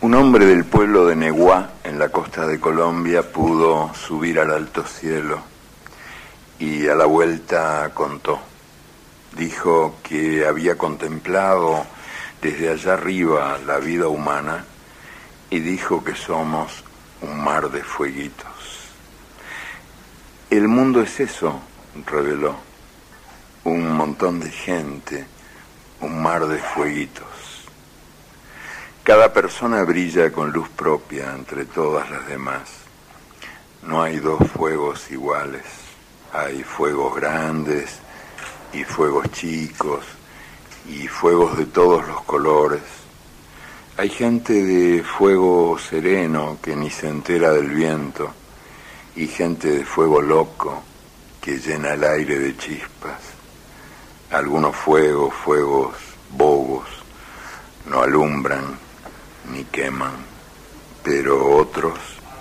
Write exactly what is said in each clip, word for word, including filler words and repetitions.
Un hombre del pueblo de Neguá, en la costa de Colombia, pudo subir al alto cielo y a la vuelta contó. Dijo que había contemplado desde allá arriba la vida humana y dijo que somos un mar de fueguitos. El mundo es eso, reveló, un montón de gente, un mar de fueguitos. Cada persona brilla con luz propia entre todas las demás. No hay dos fuegos iguales. Hay fuegos grandes y fuegos chicos y fuegos de todos los colores. Hay gente de fuego sereno que ni se entera del viento y gente de fuego loco que llena el aire de chispas. Algunos fuegos, fuegos bobos, no alumbran ni queman, pero otros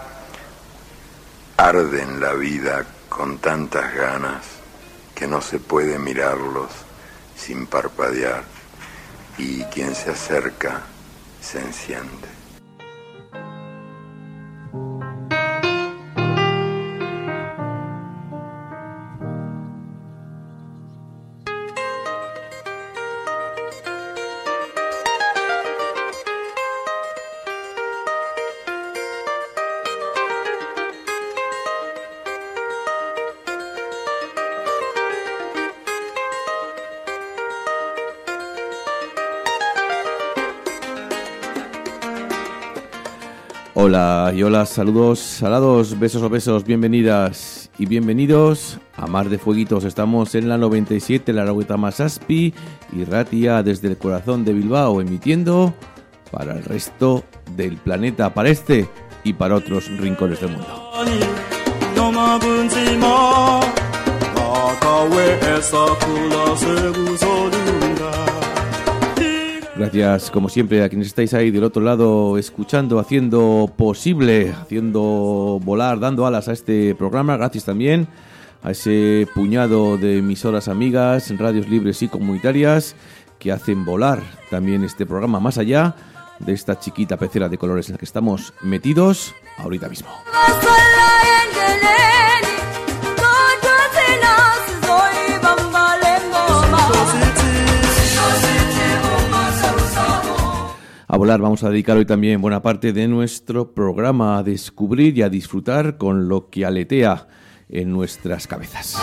arden la vida con tantas ganas que no se puede mirarlos sin parpadear, y quien se acerca se enciende. Hola y hola, saludos, salados, besos o besos, bienvenidas y bienvenidos a Mar de Fueguitos. Estamos en la noventa y siete, la Laueta Masaspi y Ratia desde el corazón de Bilbao, emitiendo para el resto del planeta, para este y para otros rincones del mundo. Gracias, como siempre, a quienes estáis ahí del otro lado, escuchando, haciendo posible, haciendo volar, dando alas a este programa. Gracias también a ese puñado de emisoras amigas, radios libres y comunitarias que hacen volar también este programa más allá de esta chiquita pecera de colores en la que estamos metidos ahorita mismo. A volar vamos a dedicar hoy también buena parte de nuestro programa a descubrir y a disfrutar con lo que aletea en nuestras cabezas.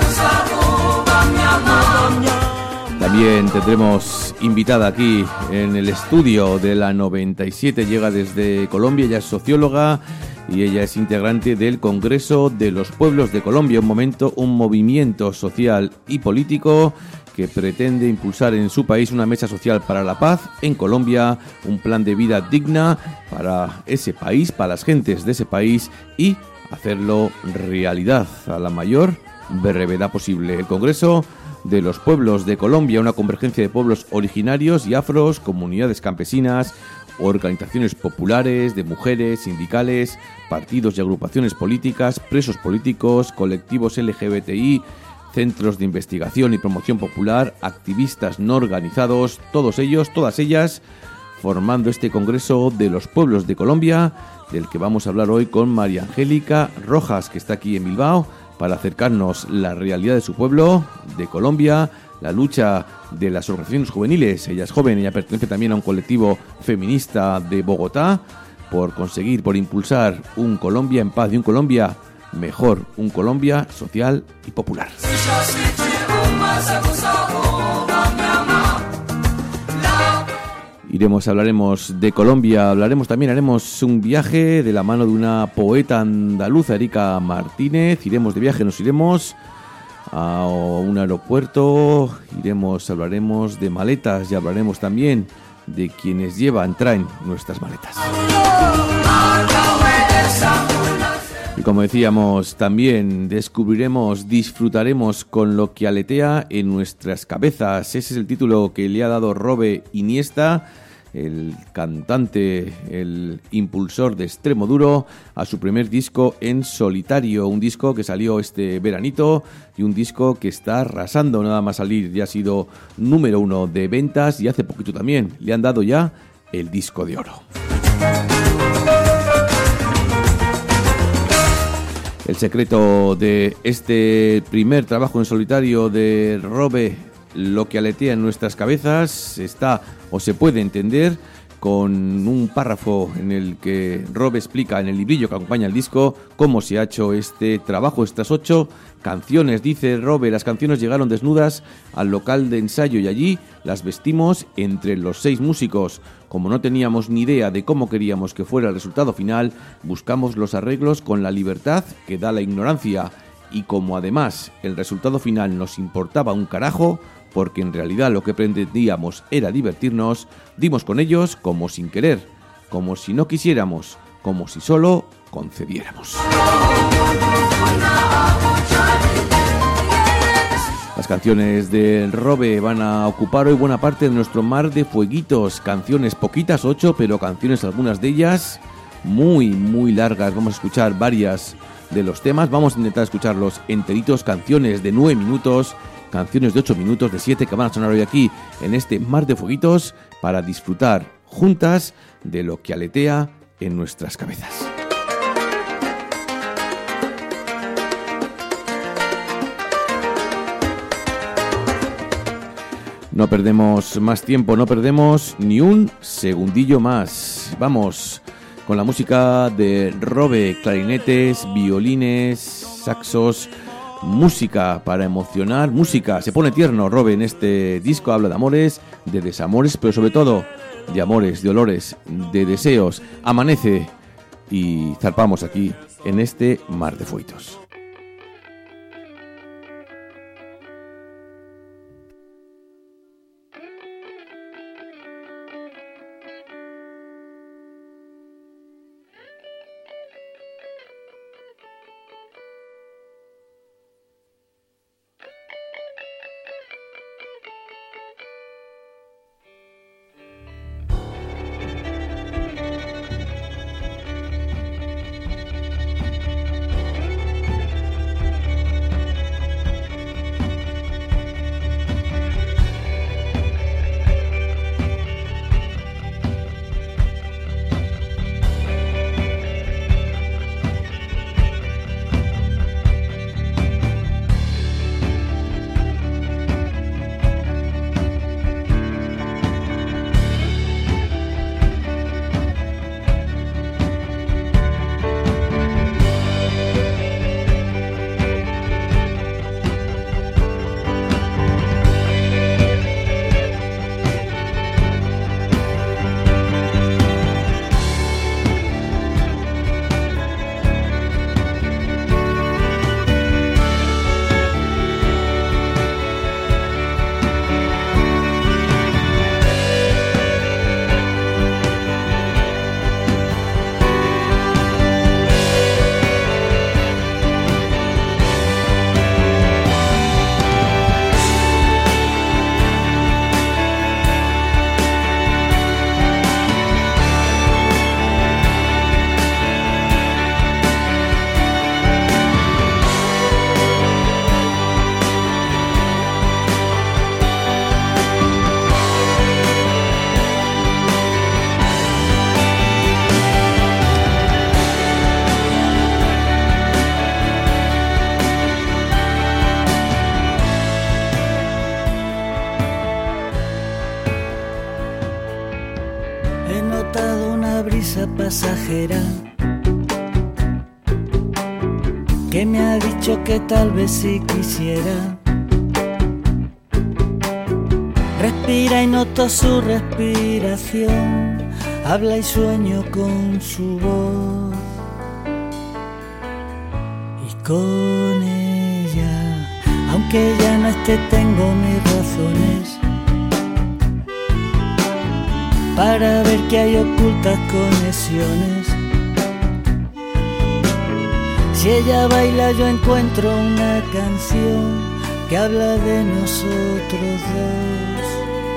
También tendremos invitada aquí en el estudio de la noventa y siete, llega desde Colombia, ella es socióloga y ella es integrante del Congreso de los Pueblos de Colombia, un momento, un movimiento social y político que pretende impulsar en su país una mesa social para la paz en Colombia, un plan de vida digna para ese país, para las gentes de ese país y hacerlo realidad a la mayor brevedad posible. El Congreso de los Pueblos de Colombia, una convergencia de pueblos originarios y afros, comunidades campesinas, organizaciones populares, de mujeres, sindicales, partidos y agrupaciones políticas, presos políticos, colectivos L G B T I, centros de investigación y promoción popular, activistas no organizados, todos ellos, todas ellas, formando este Congreso de los Pueblos de Colombia, del que vamos a hablar hoy con María Angélica Rojas, que está aquí en Bilbao, para acercarnos la realidad de su pueblo, de Colombia, la lucha de las organizaciones juveniles. Ella es joven, ella pertenece también a un colectivo feminista de Bogotá, por conseguir, por impulsar un Colombia en paz y un Colombia mejor, un Colombia social y popular. Iremos, hablaremos de Colombia, hablaremos también, haremos un viaje de la mano de una poeta andaluza, Erika Martínez. Iremos de viaje, nos iremos a un aeropuerto, iremos, hablaremos de maletas y hablaremos también de quienes llevan, traen nuestras maletas. Y como decíamos, también descubriremos, disfrutaremos con lo que aletea en nuestras cabezas. Ese es el título que le ha dado Robe Iniesta, el cantante, el impulsor de Extremo Duro, a su primer disco en solitario. Un disco que salió este veranito y un disco que está arrasando nada más salir. Ya ha sido número uno de ventas y hace poquito también le han dado ya el disco de oro. El secreto de este primer trabajo en solitario de Robe, lo que aletea en nuestras cabezas, está o se puede entender con un párrafo en el que Robe explica en el librillo que acompaña el disco cómo se ha hecho este trabajo, estas ocho canciones. Dice Robe: las canciones llegaron desnudas al local de ensayo y allí las vestimos entre los seis músicos. Como no teníamos ni idea de cómo queríamos que fuera el resultado final, buscamos los arreglos con la libertad que da la ignorancia. Y como además el resultado final nos importaba un carajo, porque en realidad lo que pretendíamos era divertirnos, dimos con ellos como sin querer, como si no quisiéramos, como si solo concediéramos. Las canciones de Robe van a ocupar hoy buena parte de nuestro mar de fueguitos. Canciones poquitas, ocho, pero canciones, algunas de ellas muy, muy largas. Vamos a escuchar varias de los temas. Vamos a intentar escucharlos enteritos. Canciones de nueve minutos, canciones de ocho minutos, de siete, que van a sonar hoy aquí en este mar de fueguitos para disfrutar juntas de lo que aletea en nuestras cabezas. No perdemos más tiempo, no perdemos ni un segundillo más. Vamos con la música de Robe, clarinetes, violines, saxos, música para emocionar, música. Se pone tierno Robe en este disco, habla de amores, de desamores, pero sobre todo de amores, de olores, de deseos. Amanece y zarpamos aquí en este mar de fuitos. Pasajera que me ha dicho que tal vez si quisiera. Respira y noto su respiración, habla y sueño con su voz. Y con ella, aunque ya no esté, tengo mis razones para ver que hay ocultas conexiones. Si ella baila yo encuentro una canción que habla de nosotros dos.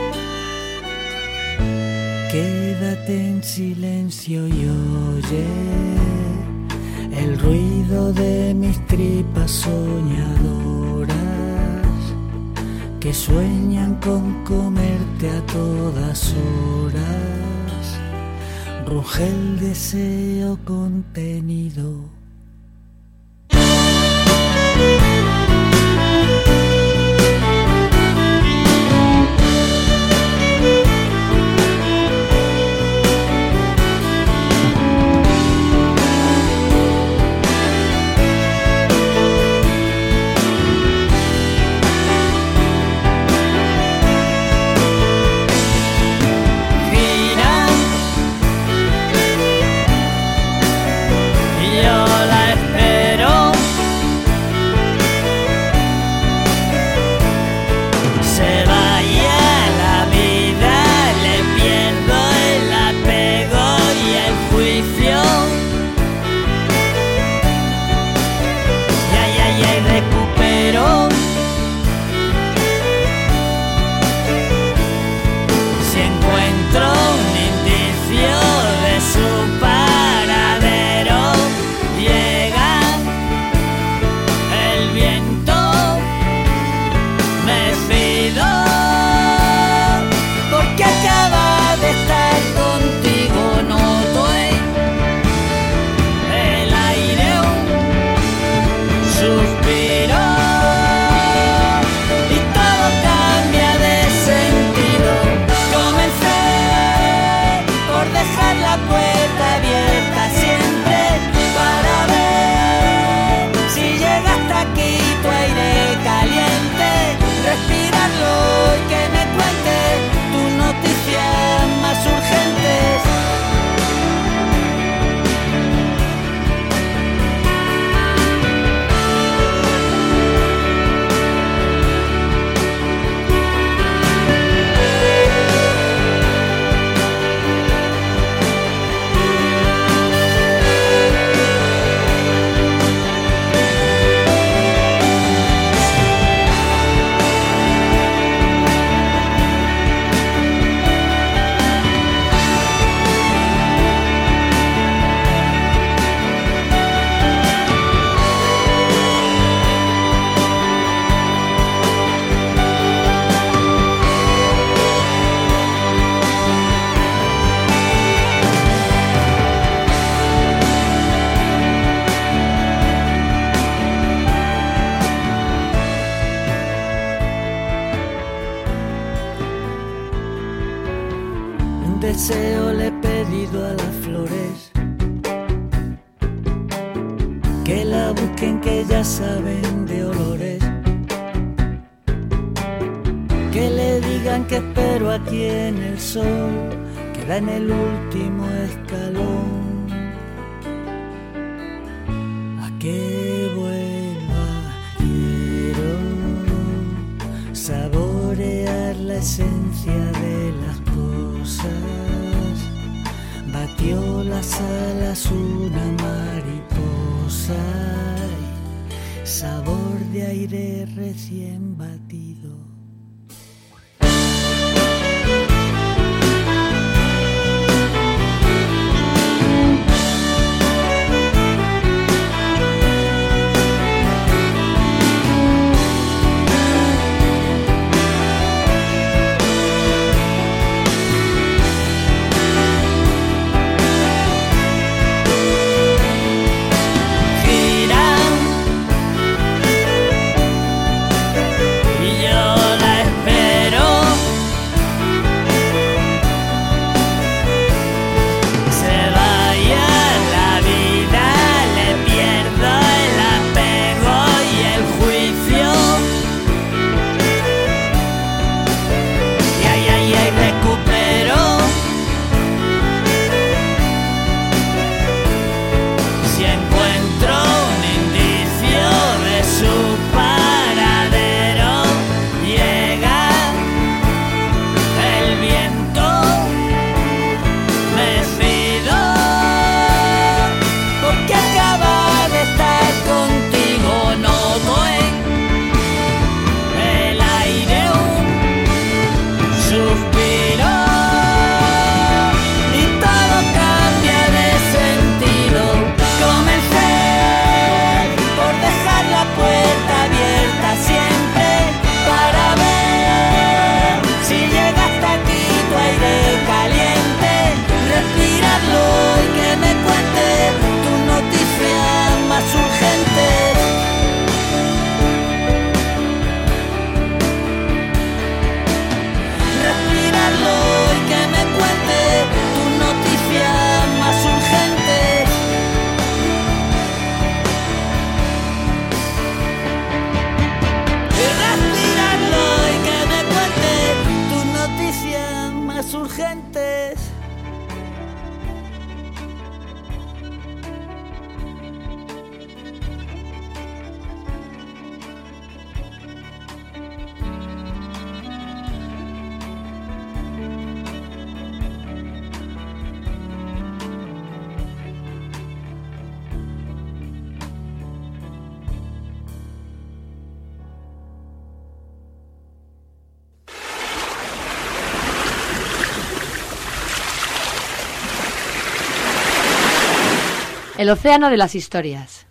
Quédate en silencio y oye el ruido de mis tripas soñadoras que sueñan con comerte a todas horas, ruge el deseo contenido. Deseo le he pedido a las flores que la busquen, que ya saben de olores, que le digan que espero aquí en el sol, que da en el último escalón, a que vuelva. Quiero saborear la esencia de las cosas. Batió las alas una mariposa, sabor de aire recién batido. Yo El océano de las historias.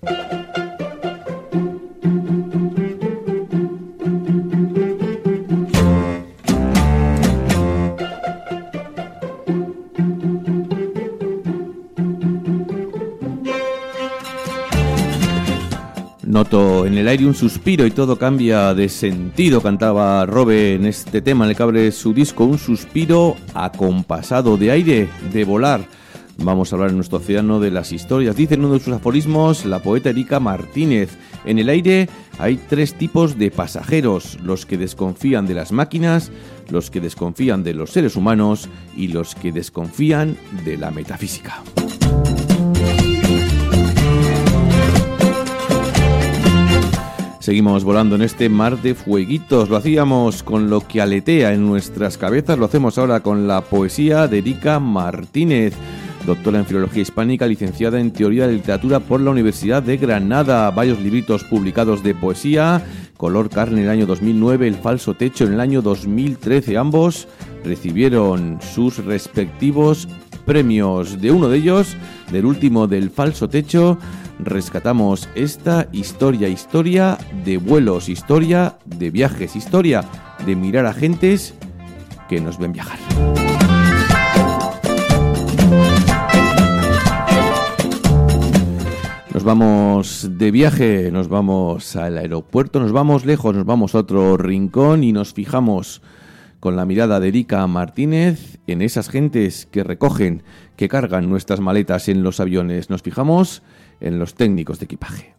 Noto en el aire un suspiro y todo cambia de sentido, cantaba Robe en este tema, en el que abre su disco, un suspiro acompasado de aire, de volar. Vamos a hablar en nuestro océano de las historias. Dice en uno de sus aforismos la poeta Erika Martínez: en el aire hay tres tipos de pasajeros, los que desconfían de las máquinas, los que desconfían de los seres humanos y los que desconfían de la metafísica. Seguimos volando en este mar de fueguitos. Lo hacíamos con lo que aletea en nuestras cabezas, lo hacemos ahora con la poesía de Erika Martínez, doctora en Filología Hispánica, licenciada en Teoría de Literatura por la Universidad de Granada. Varios libritos publicados de poesía: Color Carne en el año dos mil nueve, El falso techo en el año dos mil trece. Ambos recibieron sus respectivos premios. De uno de ellos, del último, del falso techo, rescatamos esta historia, historia de vuelos, historia de viajes, historia de mirar a gentes que nos ven viajar. Nos vamos de viaje, nos vamos al aeropuerto, nos vamos lejos, nos vamos a otro rincón y nos fijamos con la mirada de Erika Martínez en esas gentes que recogen, que cargan nuestras maletas en los aviones. Nos fijamos en los técnicos de equipaje.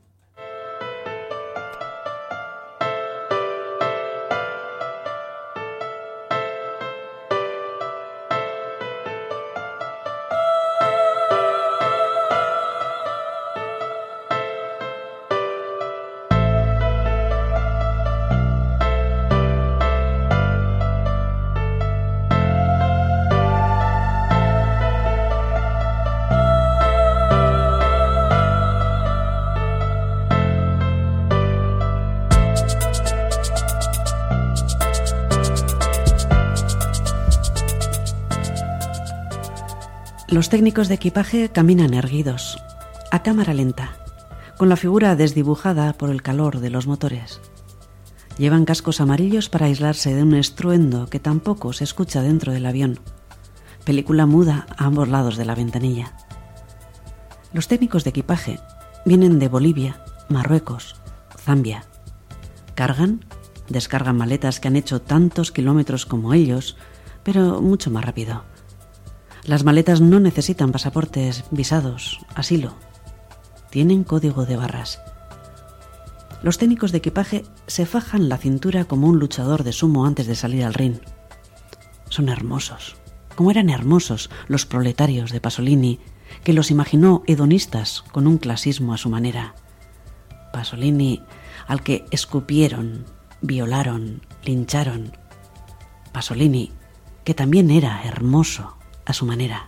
Los técnicos de equipaje caminan erguidos, a cámara lenta, con la figura desdibujada por el calor de los motores. Llevan cascos amarillos para aislarse de un estruendo que tampoco se escucha dentro del avión. Película muda a ambos lados de la ventanilla. Los técnicos de equipaje vienen de Bolivia, Marruecos, Zambia. Cargan, descargan maletas que han hecho tantos kilómetros como ellos, pero mucho más rápido. Las maletas no necesitan pasaportes, visados, asilo. Tienen código de barras. Los técnicos de equipaje se fajan la cintura como un luchador de sumo antes de salir al ring. Son hermosos, como eran hermosos los proletarios de Pasolini, que los imaginó hedonistas con un clasismo a su manera. Pasolini, al que escupieron, violaron, lincharon. Pasolini, que también era hermoso a su manera.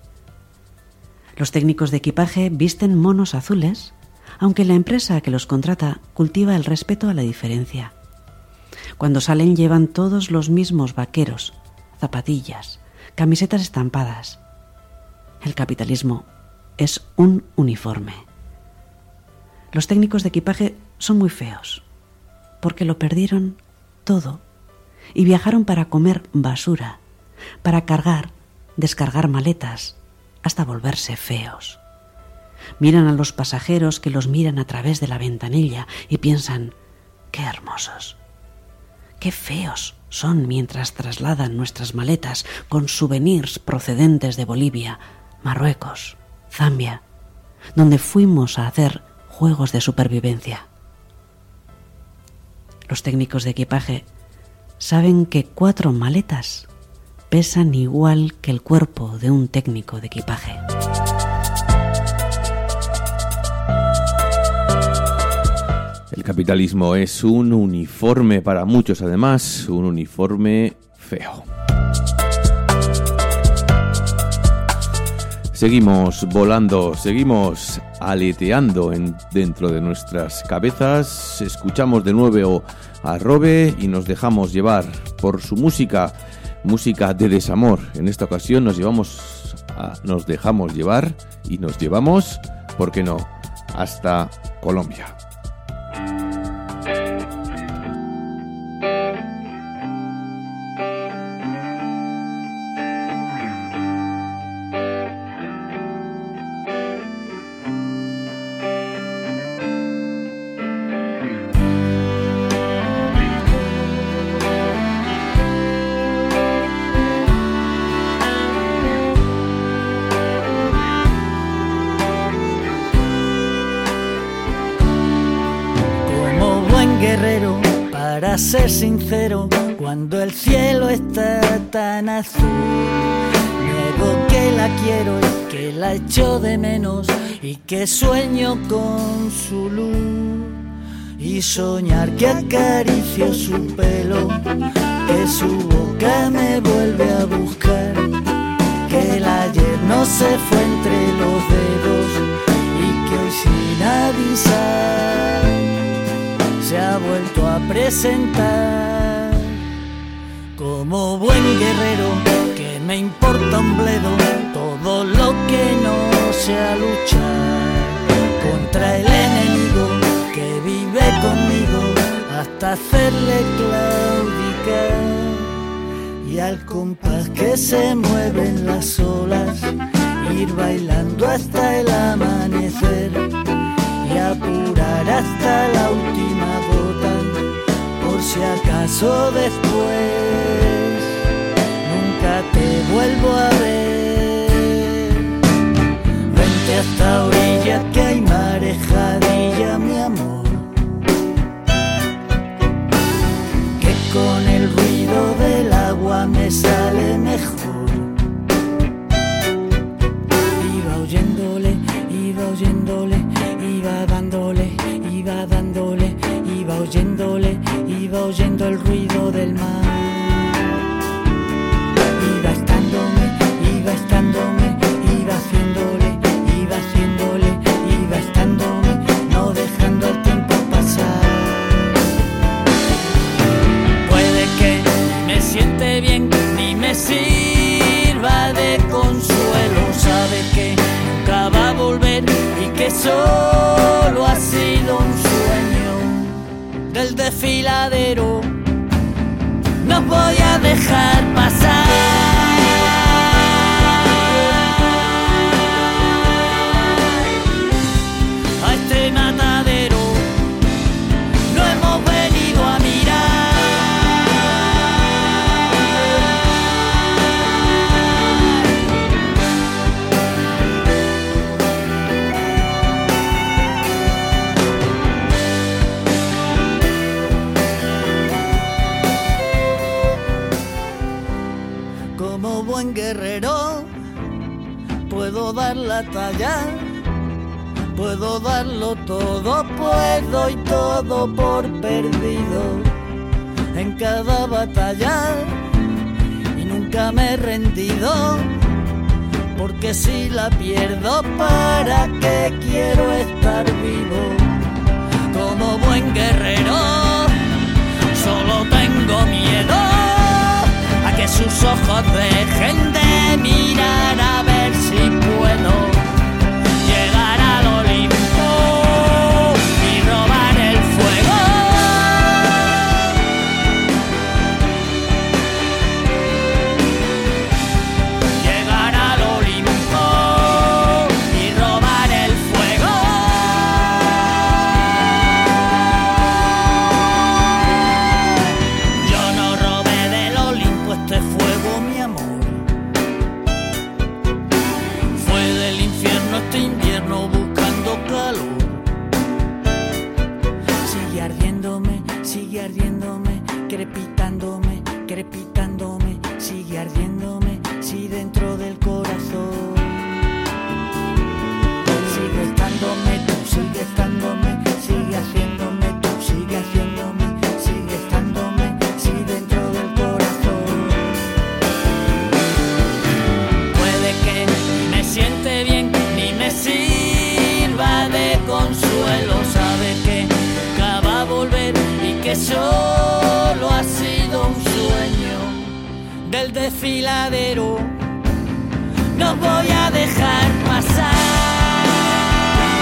Los técnicos de equipaje visten monos azules, aunque la empresa que los contrata cultiva el respeto a la diferencia. Cuando salen llevan todos los mismos vaqueros, zapatillas, camisetas estampadas. El capitalismo es un uniforme. Los técnicos de equipaje son muy feos, porque lo perdieron todo y viajaron para comer basura, para cargar, descargar maletas, hasta volverse feos. Miran a los pasajeros que los miran a través de la ventanilla y piensan: qué hermosos, qué feos son, mientras trasladan nuestras maletas con souvenirs procedentes de Bolivia, Marruecos, Zambia, donde fuimos a hacer juegos de supervivencia. Los técnicos de equipaje saben que cuatro maletas pesan igual que el cuerpo de un técnico de equipaje. El capitalismo es un uniforme para muchos, además, un uniforme feo. Seguimos volando, seguimos aleteando en, dentro de nuestras cabezas. Escuchamos de nuevo a Robe y nos dejamos llevar por su música. Música de desamor. En esta ocasión nos llevamos a, nos dejamos llevar y nos llevamos ¿por qué no?, hasta Colombia. Para ser sincero, cuando el cielo está tan azul, niego que la quiero y que la echo de menos y que sueño con su luz. Y soñar que acaricio su pelo, que su boca me vuelve a buscar, que el ayer no se fue entre los dedos y que hoy sin avisar se ha vuelto a presentar. Como buen guerrero, que me importa un bledo todo lo que no sea luchar contra el enemigo que vive conmigo hasta hacerle claudicar. Y al compás que se mueven las olas, ir bailando hasta el amanecer y apurar hasta la última gota, por si acaso después nunca te vuelvo a ver. Vente hasta orilla que hay marejadilla, mi amor, que con el ruido del agua me sale mejor. Iba oyéndole, iba oyéndole, iba dándole, iba dándole, iba oyéndole, iba oyendo el ruido del mar. Iba estándome, iba estándome, iba haciéndole, iba haciéndole, iba estándome, no dejando el tiempo pasar. Puede que ni me siente bien, ni me sirva de consuelo. Sabe que nunca va a volver y que solo ha sido un sueño del desfiladero. No voy a dejar pasar a este matadero. No hemos venido a mirar. Como buen guerrero puedo dar la talla, puedo darlo todo, puedo y todo por perdido en cada batalla, y nunca me he rendido, porque si la pierdo, ¿para qué quiero estar vivo? Como buen guerrero solo tengo miedo a que sus ojos dejen de mirar, a ver si puedo llegar al Olimpo y robar el fuego. Llegar al Olimpo y robar el fuego. Yo no robé del Olimpo este fuego, mi amor. Fue del infierno este invierno buscando calor. Sigue ardiéndome, sigue ardiéndome, crepitándome, crepitándome, sigue ardiéndome, sí, dentro del corazón. Sigue estándome tú, sigue estándome, sigue haciéndome tú, sigue haciéndome, sigue estándome, sí, dentro del corazón. Puede que ni me siente bien, ni me sirva de consuelo. Sabe que nunca va a volver y que solo ha sido un sueño del desfiladero. No voy a dejar pasar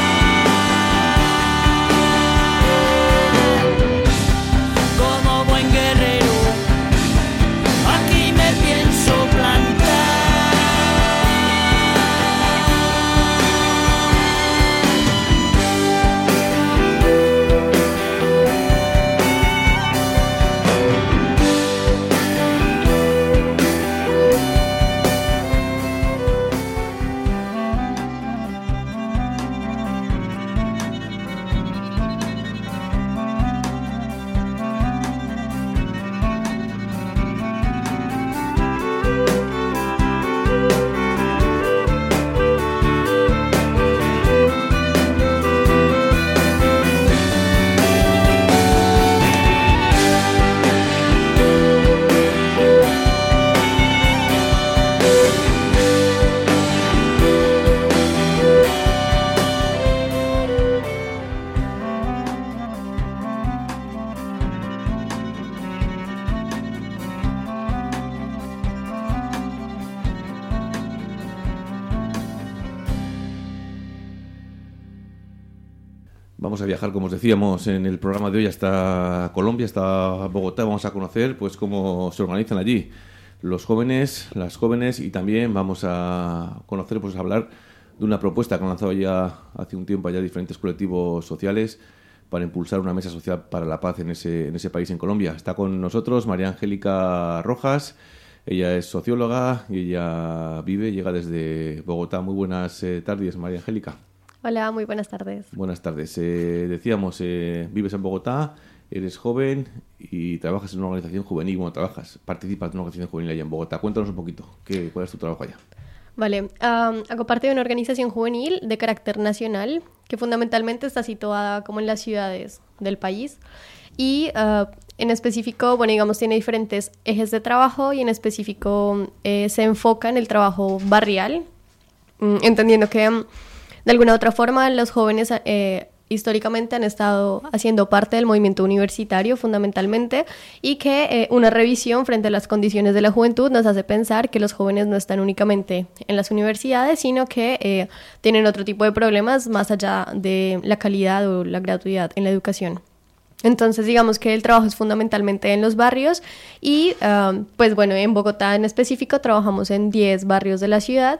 Vamos a viajar, como os decíamos en el programa de hoy, hasta Colombia, hasta Bogotá. Vamos a conocer pues cómo se organizan allí los jóvenes, las jóvenes, y también vamos a conocer, pues a hablar de una propuesta que han lanzado ya hace un tiempo allá diferentes colectivos sociales para impulsar una mesa social para la paz en ese, en ese país, en Colombia. Está con nosotros María Angélica Rojas. Ella es socióloga y ella vive, llega desde Bogotá. Muy buenas eh, tardes, María Angélica. Hola, muy buenas tardes. Buenas tardes. Eh, decíamos, eh, vives en Bogotá, eres joven y trabajas en una organización juvenil. Bueno, trabajas, participas en una organización juvenil allá en Bogotá. Cuéntanos un poquito, ¿qué, ¿cuál es tu trabajo allá? Vale, um, hago parte de una organización juvenil de carácter nacional que fundamentalmente está situada como en las ciudades del país y uh, en específico, bueno, digamos, tiene diferentes ejes de trabajo y en específico eh, se enfoca en el trabajo barrial, mm, entendiendo que um, de alguna u otra forma los jóvenes eh, históricamente han estado haciendo parte del movimiento universitario fundamentalmente y que eh, una revisión frente a las condiciones de la juventud nos hace pensar que los jóvenes no están únicamente en las universidades, sino que eh, tienen otro tipo de problemas más allá de la calidad o la gratuidad en la educación. Entonces, digamos que el trabajo es fundamentalmente en los barrios y, uh, pues bueno, en Bogotá en específico trabajamos en diez barrios de la ciudad.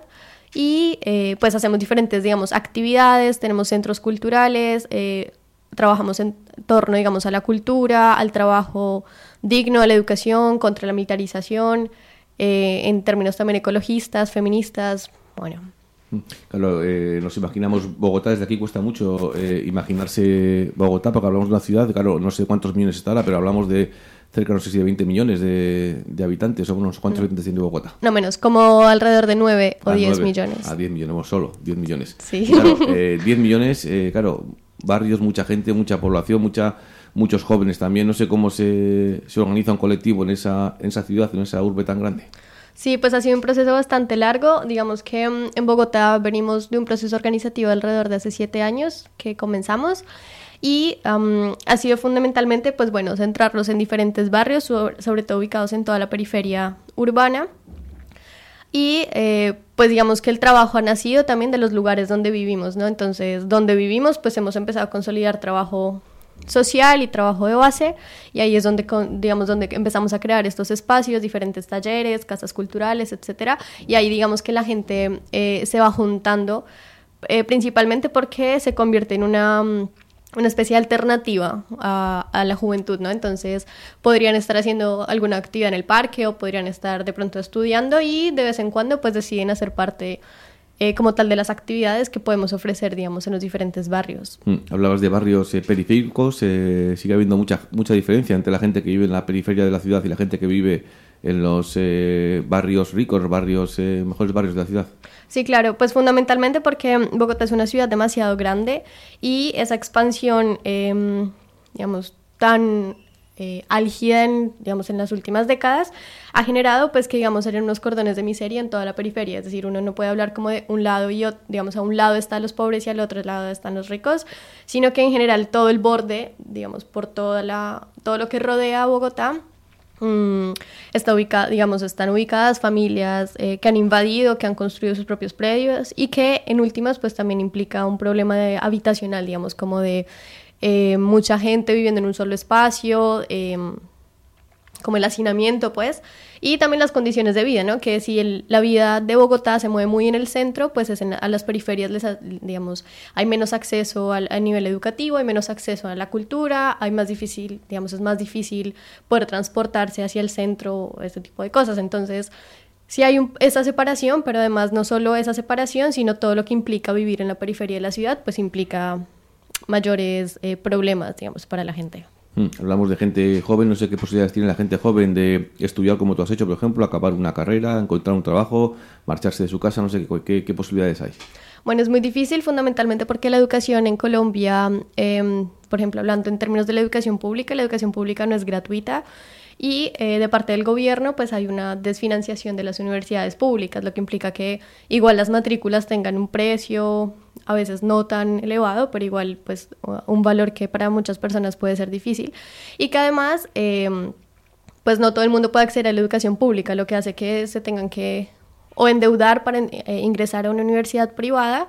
Y eh, pues hacemos diferentes, digamos, actividades, tenemos centros culturales, eh, trabajamos en torno, digamos, a la cultura, al trabajo digno, a la educación, contra la militarización, eh, en términos también ecologistas, feministas, bueno. Claro, eh, nos imaginamos Bogotá, desde aquí cuesta mucho eh, imaginarse Bogotá, porque hablamos de una ciudad, claro, no sé cuántos millones estará, pero hablamos de cerca, no sé si de veinte millones de, de habitantes, o unos cuántos habitantes tiene Bogotá. No menos, como alrededor de nueve o diez millones. A diez millones, bueno, solo diez millones. Sí. Claro, eh, diez millones, eh, claro, barrios, mucha gente, mucha población, mucha muchos jóvenes también. No sé cómo se, se organiza un colectivo en esa, en esa ciudad, en esa urbe tan grande. Sí, pues ha sido un proceso bastante largo. Digamos que um, en Bogotá venimos de un proceso organizativo alrededor de hace siete años que comenzamos. Y um, ha sido fundamentalmente, pues bueno, centrarnos en diferentes barrios, sobre, sobre todo ubicados en toda la periferia urbana. Y eh, pues digamos que el trabajo ha nacido también de los lugares donde vivimos, ¿no? Entonces, donde vivimos, pues hemos empezado a consolidar trabajo social y trabajo de base, y ahí es donde, digamos, donde empezamos a crear estos espacios, diferentes talleres, casas culturales, etcétera. Y ahí digamos que la gente eh, se va juntando, eh, principalmente porque se convierte en una... una especie de alternativa a, a la juventud, ¿no? Entonces podrían estar haciendo alguna actividad en el parque o podrían estar de pronto estudiando y de vez en cuando pues deciden hacer parte eh, como tal de las actividades que podemos ofrecer, digamos, en los diferentes barrios. Mm, hablabas de barrios eh, periféricos, eh, sigue habiendo mucha, mucha diferencia entre la gente que vive en la periferia de la ciudad y la gente que vive en los eh, barrios ricos, barrios eh, mejores barrios de la ciudad. Sí, claro, pues fundamentalmente porque Bogotá es una ciudad demasiado grande y esa expansión, eh, digamos, tan eh, álgida en, digamos, en las últimas décadas ha generado, pues, que, digamos, serían unos cordones de miseria en toda la periferia. Es decir, uno no puede hablar como de un lado y otro, digamos, a un lado están los pobres y al otro lado están los ricos, sino que en general todo el borde, digamos, por toda la, todo lo que rodea a Bogotá, está ubicada, digamos, están ubicadas familias eh, que han invadido, que han construido sus propios predios y que en últimas pues también implica un problema de habitacional, digamos, como de eh, mucha gente viviendo en un solo espacio, eh, como el hacinamiento, pues, y también las condiciones de vida, ¿no? Que si el, la vida de Bogotá se mueve muy en el centro, pues es en, a las periferias, les, digamos, hay menos acceso al, a nivel educativo, hay menos acceso a la cultura, hay más difícil, digamos, es más difícil poder transportarse hacia el centro, este tipo de cosas. Entonces, sí hay un, esa separación, pero además no solo esa separación, sino todo lo que implica vivir en la periferia de la ciudad, pues implica mayores eh, problemas, digamos, para la gente. Mm, hablamos de gente joven, no sé qué posibilidades tiene la gente joven de estudiar como tú has hecho, por ejemplo, acabar una carrera, encontrar un trabajo, marcharse de su casa, no sé qué, qué, qué posibilidades hay. Bueno, es muy difícil fundamentalmente porque la educación en Colombia, eh, por ejemplo, hablando en términos de la educación pública, la educación pública no es gratuita y eh, de parte del gobierno pues hay una desfinanciación de las universidades públicas, lo que implica que igual las matrículas tengan un precio a veces no tan elevado, pero igual pues un valor que para muchas personas puede ser difícil y que además eh, pues no todo el mundo puede acceder a la educación pública, lo que hace que se tengan que o endeudar para eh, ingresar a una universidad privada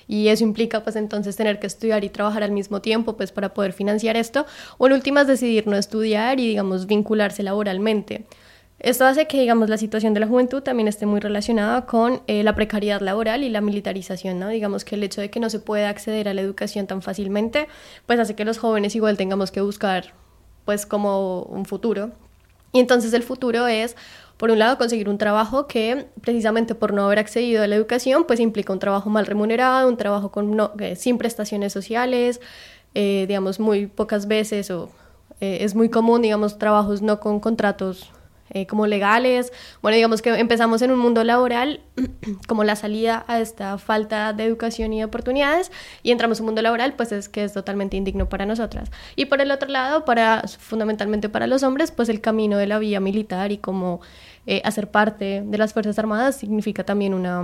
y eso implica pues entonces tener que estudiar y trabajar al mismo tiempo pues para poder financiar esto, o en últimas decidir no estudiar y digamos vincularse laboralmente. Esto hace que, digamos, la situación de la juventud también esté muy relacionada con eh, la precariedad laboral y la militarización, ¿no? Digamos que el hecho de que no se pueda acceder a la educación tan fácilmente, pues hace que los jóvenes igual tengamos que buscar, pues, como un futuro. Y entonces el futuro es, por un lado, conseguir un trabajo que, precisamente por no haber accedido a la educación, pues implica un trabajo mal remunerado, un trabajo con no, eh, sin prestaciones sociales, eh, digamos, muy pocas veces, o eh, es muy común, digamos, trabajos no con contratos Eh, como legales. Bueno, digamos que empezamos en un mundo laboral como la salida a esta falta de educación y de oportunidades, y entramos en un mundo laboral pues es que es totalmente indigno para nosotras. Y por el otro lado, para fundamentalmente para los hombres, pues el camino de la vía militar y como eh, hacer parte de las Fuerzas Armadas significa también una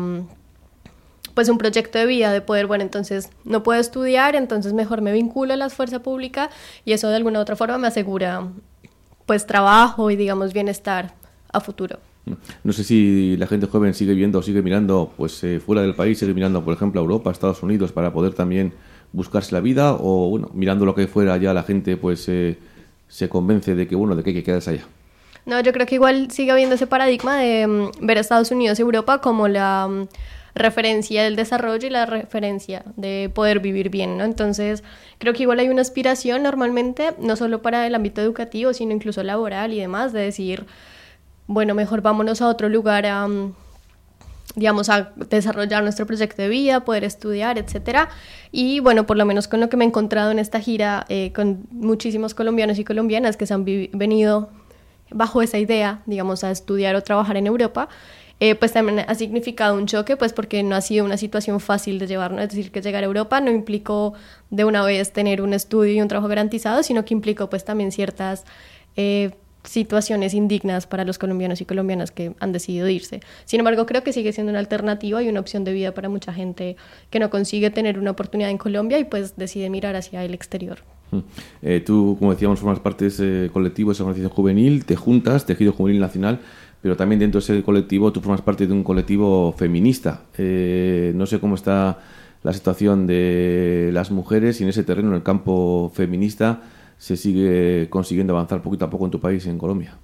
pues un proyecto de vida, de poder, bueno, entonces no puedo estudiar, entonces mejor me vinculo a la fuerza pública y eso de alguna u otra forma me asegura pues trabajo y digamos bienestar a futuro. No sé si la gente joven sigue viendo, sigue mirando pues eh, fuera del país, sigue mirando por ejemplo a Europa, a Estados Unidos para poder también buscarse la vida, o bueno, mirando lo que fuera ya la gente pues eh, se convence de que bueno, de que hay que quedarse allá. No, yo creo que igual sigue habiendo ese paradigma de um, ver a Estados Unidos y Europa como la um, referencia del desarrollo y la referencia de poder vivir bien, ¿no? Entonces, creo que igual hay una aspiración normalmente, no solo para el ámbito educativo, sino incluso laboral y demás, de decir, bueno, mejor vámonos a otro lugar a, digamos, a desarrollar nuestro proyecto de vida, poder estudiar, etcétera. Y bueno, por lo menos con lo que me he encontrado en esta gira eh, con muchísimos colombianos y colombianas que se han vi- venido bajo esa idea, digamos, a estudiar o trabajar en Europa, Eh, pues también ha significado un choque, pues porque no ha sido una situación fácil de llevar, ¿no? Es decir, que llegar a Europa no implicó de una vez tener un estudio y un trabajo garantizado, sino que implicó pues también ciertas eh, situaciones indignas para los colombianos y colombianas que han decidido irse. Sin embargo, creo que sigue siendo una alternativa y una opción de vida para mucha gente que no consigue tener una oportunidad en Colombia y pues decide mirar hacia el exterior. Eh, tú, como decíamos, formas parte de ese colectivo, de esa organización juvenil, te juntas, Tejido Juvenil Nacional, pero también dentro de ese colectivo tú formas parte de un colectivo feminista. Eh, no sé cómo está la situación de las mujeres y en ese terreno, en el campo feminista, se sigue consiguiendo avanzar poquito a poco en tu país, en Colombia.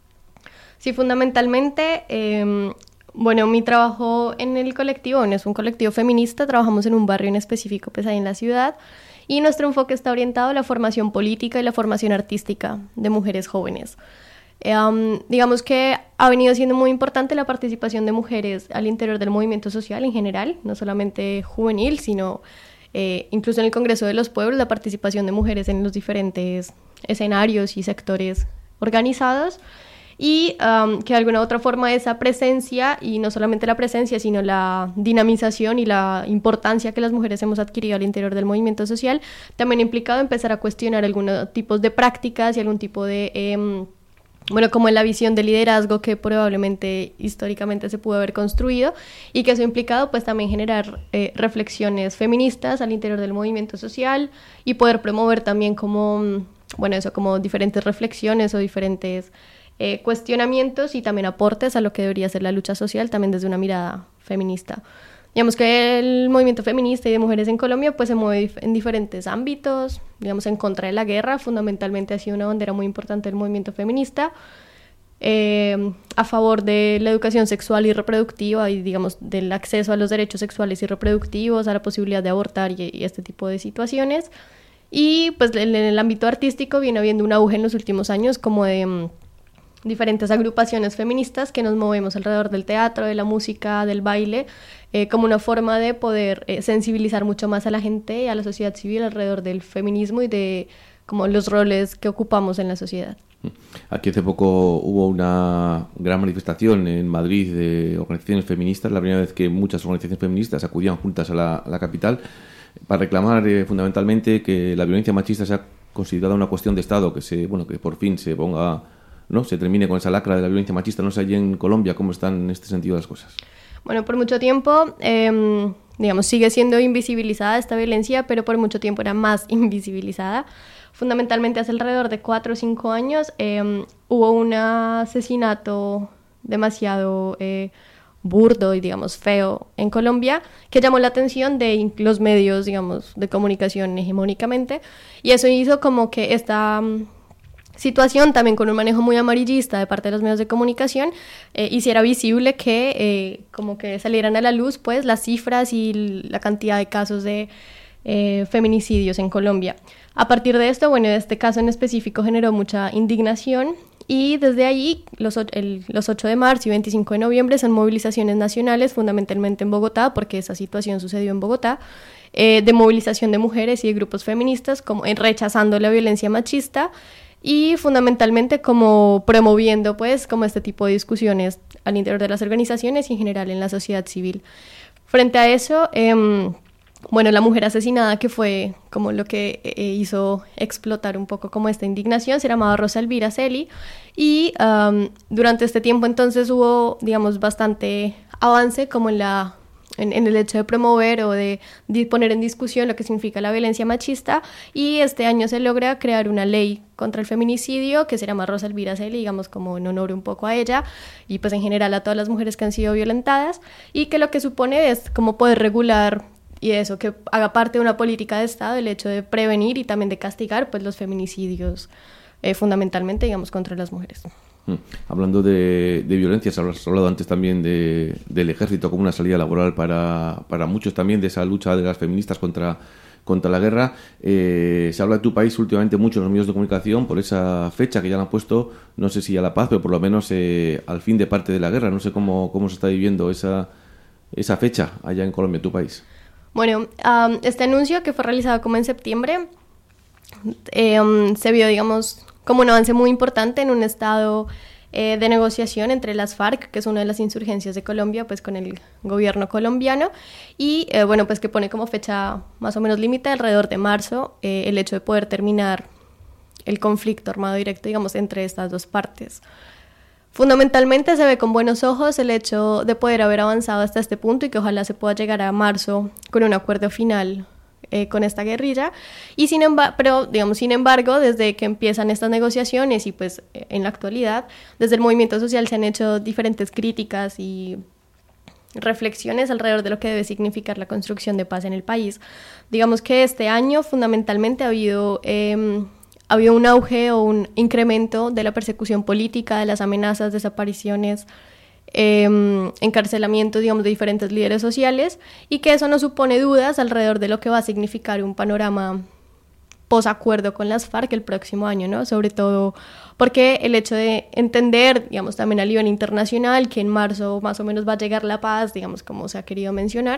Sí, fundamentalmente, eh, bueno, mi trabajo en el colectivo, no es un colectivo feminista, trabajamos en un barrio en específico, pues ahí en la ciudad, y nuestro enfoque está orientado a la formación política y la formación artística de mujeres jóvenes. Um, digamos que ha venido siendo muy importante la participación de mujeres al interior del movimiento social en general, no solamente juvenil, sino eh, incluso en el Congreso de los Pueblos, la participación de mujeres en los diferentes escenarios y sectores organizados, y um, que de alguna u otra forma esa presencia, y no solamente la presencia, sino la dinamización y la importancia que las mujeres hemos adquirido al interior del movimiento social, también ha implicado empezar a cuestionar algunos tipos de prácticas y algún tipo de... Eh, bueno, como en la visión de liderazgo que probablemente históricamente se pudo haber construido, y que eso ha implicado pues también generar eh, reflexiones feministas al interior del movimiento social y poder promover también como, bueno, eso, como diferentes reflexiones o diferentes eh, cuestionamientos y también aportes a lo que debería ser la lucha social también desde una mirada feminista. Digamos que el movimiento feminista y de mujeres en Colombia pues se mueve en diferentes ámbitos, digamos en contra de la guerra, fundamentalmente ha sido una bandera muy importante del movimiento feminista, eh, a favor de la educación sexual y reproductiva y digamos del acceso a los derechos sexuales y reproductivos, a la posibilidad de abortar y, y este tipo de situaciones. Y pues en el ámbito artístico viene habiendo un auge en los últimos años como de um, diferentes agrupaciones feministas que nos movemos alrededor del teatro, de la música, del baile, eh, como una forma de poder eh, sensibilizar mucho más a la gente y a la sociedad civil alrededor del feminismo y de como los roles que ocupamos en la sociedad. Aquí hace poco hubo una gran manifestación en Madrid de organizaciones feministas, la primera vez que muchas organizaciones feministas acudían juntas a la, a la capital para reclamar eh, fundamentalmente que la violencia machista sea considerada una cuestión de Estado, que se bueno que por fin se ponga, ¿no? se termine con esa lacra de la violencia machista. No sé allí en Colombia cómo están en este sentido las cosas. Bueno, por mucho tiempo, eh, digamos, sigue siendo invisibilizada esta violencia, pero por mucho tiempo era más invisibilizada. Fundamentalmente hace alrededor de cuatro o cinco años eh, hubo un asesinato demasiado eh, burdo y, digamos, feo en Colombia, que llamó la atención de los medios, digamos, de comunicación hegemónicamente, y eso hizo como que esta um, situación, también con un manejo muy amarillista de parte de los medios de comunicación, eh, hiciera visible que eh, como que salieran a la luz, pues, las cifras y la cantidad de casos de eh, feminicidios en Colombia. A partir de esto, bueno, este caso en específico generó mucha indignación, y desde allí, los, el, los ocho de marzo y veinticinco de noviembre son movilizaciones nacionales, fundamentalmente en Bogotá, porque esa situación sucedió en Bogotá, eh, de movilización de mujeres y de grupos feministas, como en rechazando la violencia machista, y fundamentalmente como promoviendo, pues, como este tipo de discusiones al interior de las organizaciones y en general en la sociedad civil. Frente a eso, eh, bueno, la mujer asesinada, que fue como lo que eh, hizo explotar un poco como esta indignación, se llamaba Rosa Elvira Celi, y um, durante este tiempo entonces hubo, digamos, bastante avance como en la En, en el hecho de promover o de, de poner en discusión lo que significa la violencia machista, y este año se logra crear una ley contra el feminicidio que se llama Rosa Elvira Celi, digamos como en honor un poco a ella y pues en general a todas las mujeres que han sido violentadas, y que lo que supone es como poder regular y eso, que haga parte de una política de Estado el hecho de prevenir y también de castigar pues los feminicidios eh, fundamentalmente, digamos, contra las mujeres. Mm. Hablando de, de violencias, has hablado antes también de, del ejército como una salida laboral para, para muchos, también de esa lucha de las feministas contra, contra la guerra. Eh, se habla de tu país últimamente mucho en los medios de comunicación por esa fecha que ya le han puesto, no sé si a la paz, pero por lo menos eh, al fin de parte de la guerra. No sé cómo, cómo se está viviendo esa, esa fecha allá en Colombia, tu país. Bueno, um, este anuncio, que fue realizado como en septiembre, eh, um, se vio, digamos, como un avance muy importante en un estado eh, de negociación entre las FARC, que es una de las insurgencias de Colombia, pues con el gobierno colombiano, y eh, bueno, pues que pone como fecha más o menos límite alrededor de marzo eh, el hecho de poder terminar el conflicto armado directo, digamos, entre estas dos partes. Fundamentalmente se ve con buenos ojos el hecho de poder haber avanzado hasta este punto y que ojalá se pueda llegar a marzo con un acuerdo final Eh, con esta guerrilla, y sin embargo, pero digamos, sin embargo, desde que empiezan estas negociaciones y pues eh, en la actualidad, desde el movimiento social se han hecho diferentes críticas y reflexiones alrededor de lo que debe significar la construcción de paz en el país. Digamos que este año fundamentalmente ha habido, eh, ha habido un auge o un incremento de la persecución política, de las amenazas, desapariciones, Eh, encarcelamiento, digamos, de diferentes líderes sociales, y que eso no supone dudas alrededor de lo que va a significar un panorama posacuerdo con las FARC el próximo año, ¿no? Sobre todo porque el hecho de entender, digamos, también a nivel internacional que en marzo más o menos va a llegar la paz, digamos, como se ha querido mencionar,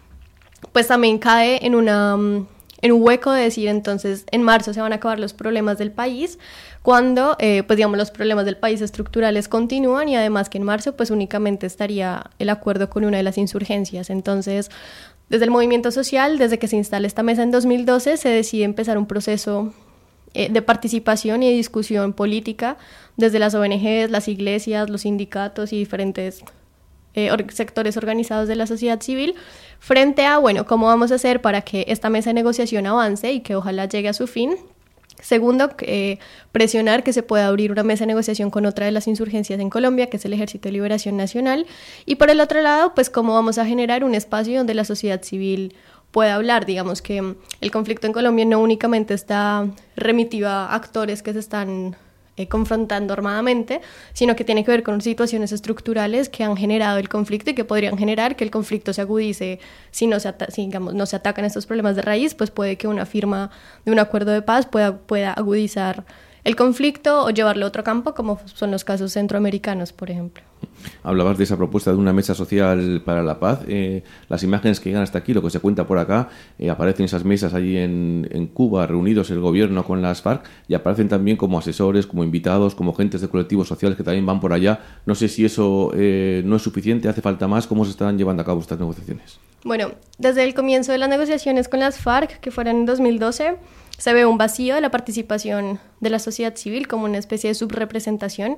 pues también cae en una en un hueco de decir, entonces, en marzo se van a acabar los problemas del país, cuando, eh, pues digamos, los problemas del país estructurales continúan, y además que en marzo, pues únicamente estaría el acuerdo con una de las insurgencias. Entonces, desde el movimiento social, desde que se instala esta mesa en dos mil doce, se decide empezar un proceso eh, de participación y de discusión política desde las O N Ges, las iglesias, los sindicatos y diferentes Eh, or- sectores organizados de la sociedad civil, frente a, bueno, cómo vamos a hacer para que esta mesa de negociación avance y que ojalá llegue a su fin. Segundo, eh, presionar que se pueda abrir una mesa de negociación con otra de las insurgencias en Colombia, que es el Ejército de Liberación Nacional. Y por el otro lado, pues cómo vamos a generar un espacio donde la sociedad civil pueda hablar. Digamos que el conflicto en Colombia no únicamente está remitido a actores que se están Eh, confrontando armadamente, sino que tiene que ver con situaciones estructurales que han generado el conflicto y que podrían generar que el conflicto se agudice. Si no se, ata- si, digamos, no se atacan estos problemas de raíz, pues puede que una firma de un acuerdo de paz pueda, pueda agudizar el conflicto o llevarlo a otro campo, como son los casos centroamericanos, por ejemplo. Hablabas de esa propuesta de una mesa social para la paz. Eh, las imágenes que llegan hasta aquí, lo que se cuenta por acá, eh, aparecen esas mesas allí en, en Cuba, reunidos el gobierno con las FARC, y aparecen también como asesores, como invitados, como gentes de colectivos sociales que también van por allá. No sé si eso eh, no es suficiente, hace falta más. ¿Cómo se están llevando a cabo estas negociaciones? Bueno, desde el comienzo de las negociaciones con las FARC, que fueron en dos mil doce, se ve un vacío de la participación de la sociedad civil como una especie de subrepresentación,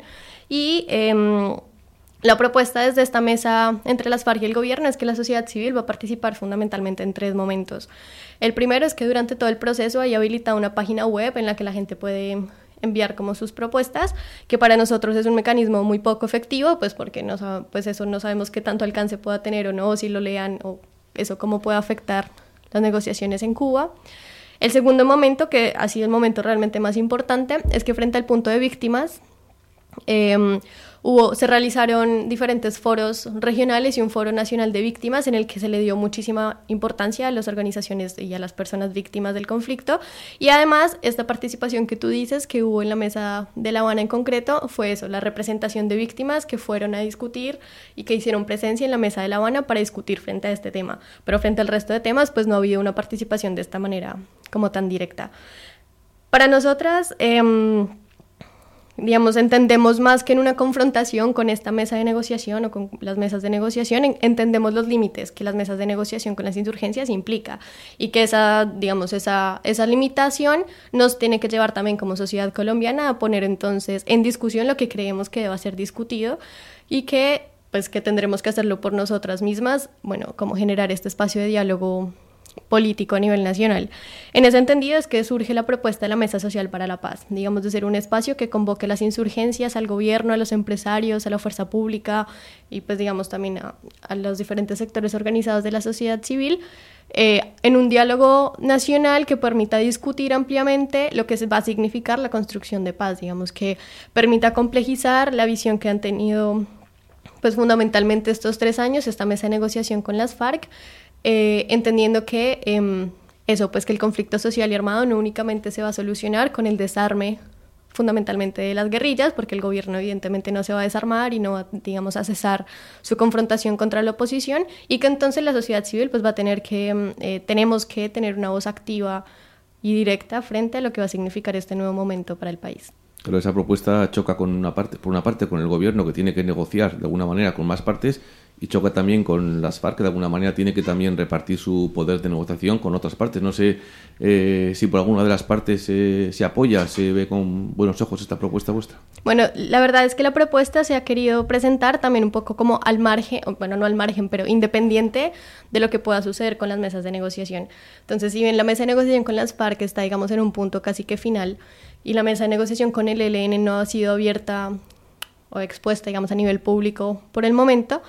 y eh, la propuesta desde esta mesa entre las FARC y el gobierno es que la sociedad civil va a participar fundamentalmente en tres momentos. El primero es que durante todo el proceso hay habilitada una página web en la que la gente puede enviar como sus propuestas, que para nosotros es un mecanismo muy poco efectivo, pues porque no, pues eso no sabemos qué tanto alcance pueda tener o no, o si lo lean, o eso cómo puede afectar las negociaciones en Cuba. El segundo momento, que ha sido el momento realmente más importante, es que frente al punto de víctimas, eh, hubo, se realizaron diferentes foros regionales y un foro nacional de víctimas en el que se le dio muchísima importancia a las organizaciones y a las personas víctimas del conflicto, y además esta participación que tú dices que hubo en la Mesa de La Habana en concreto fue eso, la representación de víctimas que fueron a discutir y que hicieron presencia en la Mesa de La Habana para discutir frente a este tema, pero frente al resto de temas pues no ha habido una participación de esta manera como tan directa. Para nosotras, eh, digamos, entendemos más que en una confrontación con esta mesa de negociación o con las mesas de negociación, en, entendemos los límites que las mesas de negociación con las insurgencias implica y que esa, digamos, esa, esa limitación nos tiene que llevar también como sociedad colombiana a poner entonces en discusión lo que creemos que deba ser discutido y que, pues, que tendremos que hacerlo por nosotras mismas, bueno, como generar este espacio de diálogo político a nivel nacional. En ese entendido es que surge la propuesta de la Mesa Social para la Paz, digamos, de ser un espacio que convoque las insurgencias, al gobierno, a los empresarios, a la fuerza pública y pues digamos también a, a los diferentes sectores organizados de la sociedad civil, eh, en un diálogo nacional que permita discutir ampliamente lo que va a significar la construcción de paz, digamos, que permita complejizar la visión que han tenido pues fundamentalmente estos tres años, esta mesa de negociación con las FARC, Eh, entendiendo que eh, eso, pues que el conflicto social y armado no únicamente se va a solucionar con el desarme fundamentalmente de las guerrillas, porque el gobierno evidentemente no se va a desarmar y no va, digamos, a cesar su confrontación contra la oposición, y que entonces la sociedad civil pues va a tener que, eh, tenemos que tener una voz activa y directa frente a lo que va a significar este nuevo momento para el país. Pero esa propuesta choca con una parte, por una parte con el gobierno, que tiene que negociar de alguna manera con más partes, y choca también con las FARC, que de alguna manera tiene que también repartir su poder de negociación con otras partes. No sé eh, si por alguna de las partes eh, se apoya, se ve con buenos ojos esta propuesta vuestra. Bueno, la verdad es que la propuesta se ha querido presentar también un poco como al margen, bueno, no al margen, pero independiente de lo que pueda suceder con las mesas de negociación. Entonces, si bien la mesa de negociación con las FARC está, digamos, en un punto casi que final, y la mesa de negociación con el E L N no ha sido abierta o expuesta, digamos, a nivel público por el momento,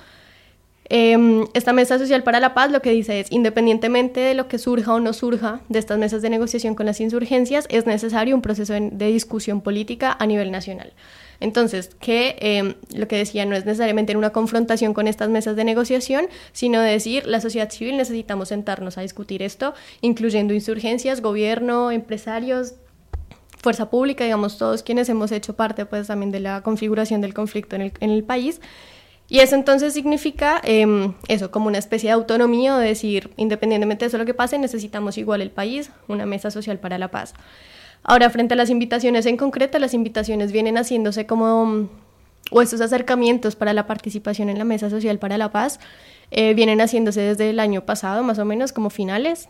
Eh, esta Mesa Social para la Paz lo que dice es, independientemente de lo que surja o no surja de estas mesas de negociación con las insurgencias, es necesario un proceso de, de discusión política a nivel nacional. Entonces, que eh, lo que decía no es necesariamente en una confrontación con estas mesas de negociación, sino de decir, la sociedad civil necesitamos sentarnos a discutir esto, incluyendo insurgencias, gobierno, empresarios, fuerza pública, digamos, todos quienes hemos hecho parte pues también de la configuración del conflicto en el, en el país. Y eso entonces significa eh, eso, como una especie de autonomía, de decir, independientemente de eso lo que pase, necesitamos igual el país, una mesa social para la paz. Ahora, frente a las invitaciones en concreto, las invitaciones vienen haciéndose como, o estos acercamientos para la participación en la Mesa Social para la Paz, eh, vienen haciéndose desde el año pasado, más o menos, como finales.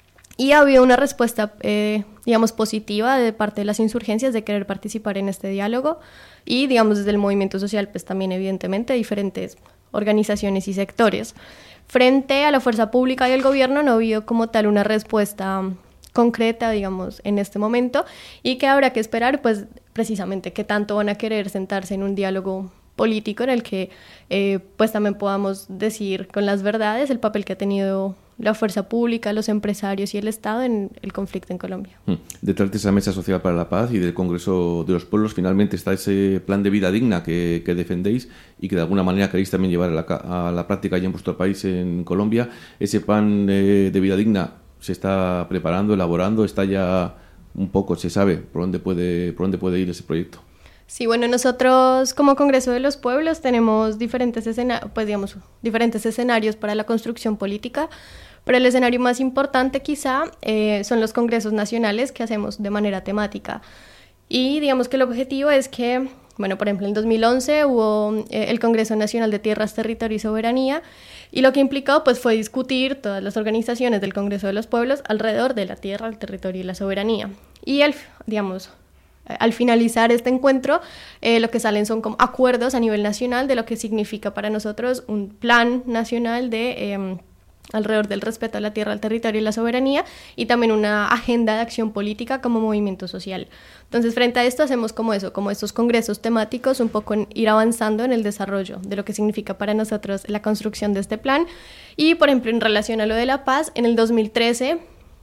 Y ha habido una respuesta, eh, digamos, positiva de parte de las insurgencias de querer participar en este diálogo y, digamos, desde el movimiento social, pues también evidentemente diferentes organizaciones y sectores. Frente a la fuerza pública y el gobierno no ha habido como tal una respuesta concreta, digamos, en este momento, y que habrá que esperar, pues, precisamente qué tanto van a querer sentarse en un diálogo político en el que, eh, pues, también podamos decir con las verdades el papel que ha tenido la fuerza pública, los empresarios y el Estado en el conflicto en Colombia. Detrás de esa Mesa Social para la Paz y del Congreso de los Pueblos, finalmente está ese plan de vida digna que, que defendéis y que de alguna manera queréis también llevar a la, a la práctica ya en vuestro país, en Colombia. Ese plan eh, de vida digna se está preparando, elaborando, está ya un poco, se sabe por dónde puede, por dónde puede ir ese proyecto. Sí, bueno, nosotros como Congreso de los Pueblos tenemos diferentes, escena- pues, digamos, diferentes escenarios para la construcción política, pero el escenario más importante quizá eh, son los congresos nacionales que hacemos de manera temática. Y digamos que el objetivo es que, bueno, por ejemplo, en dos mil once hubo eh, el Congreso Nacional de Tierras, Territorio y Soberanía, y lo que implicó pues, fue discutir todas las organizaciones del Congreso de los Pueblos alrededor de la tierra, el territorio y la soberanía. Y, el, digamos... Al finalizar este encuentro, eh, lo que salen son como acuerdos a nivel nacional de lo que significa para nosotros un plan nacional de, eh, alrededor del respeto a la tierra, al territorio y la soberanía, y también una agenda de acción política como movimiento social. Entonces, frente a esto hacemos como eso, como estos congresos temáticos, un poco en ir avanzando en el desarrollo de lo que significa para nosotros la construcción de este plan. Y, por ejemplo, en relación a lo de la paz, en el dos mil trece,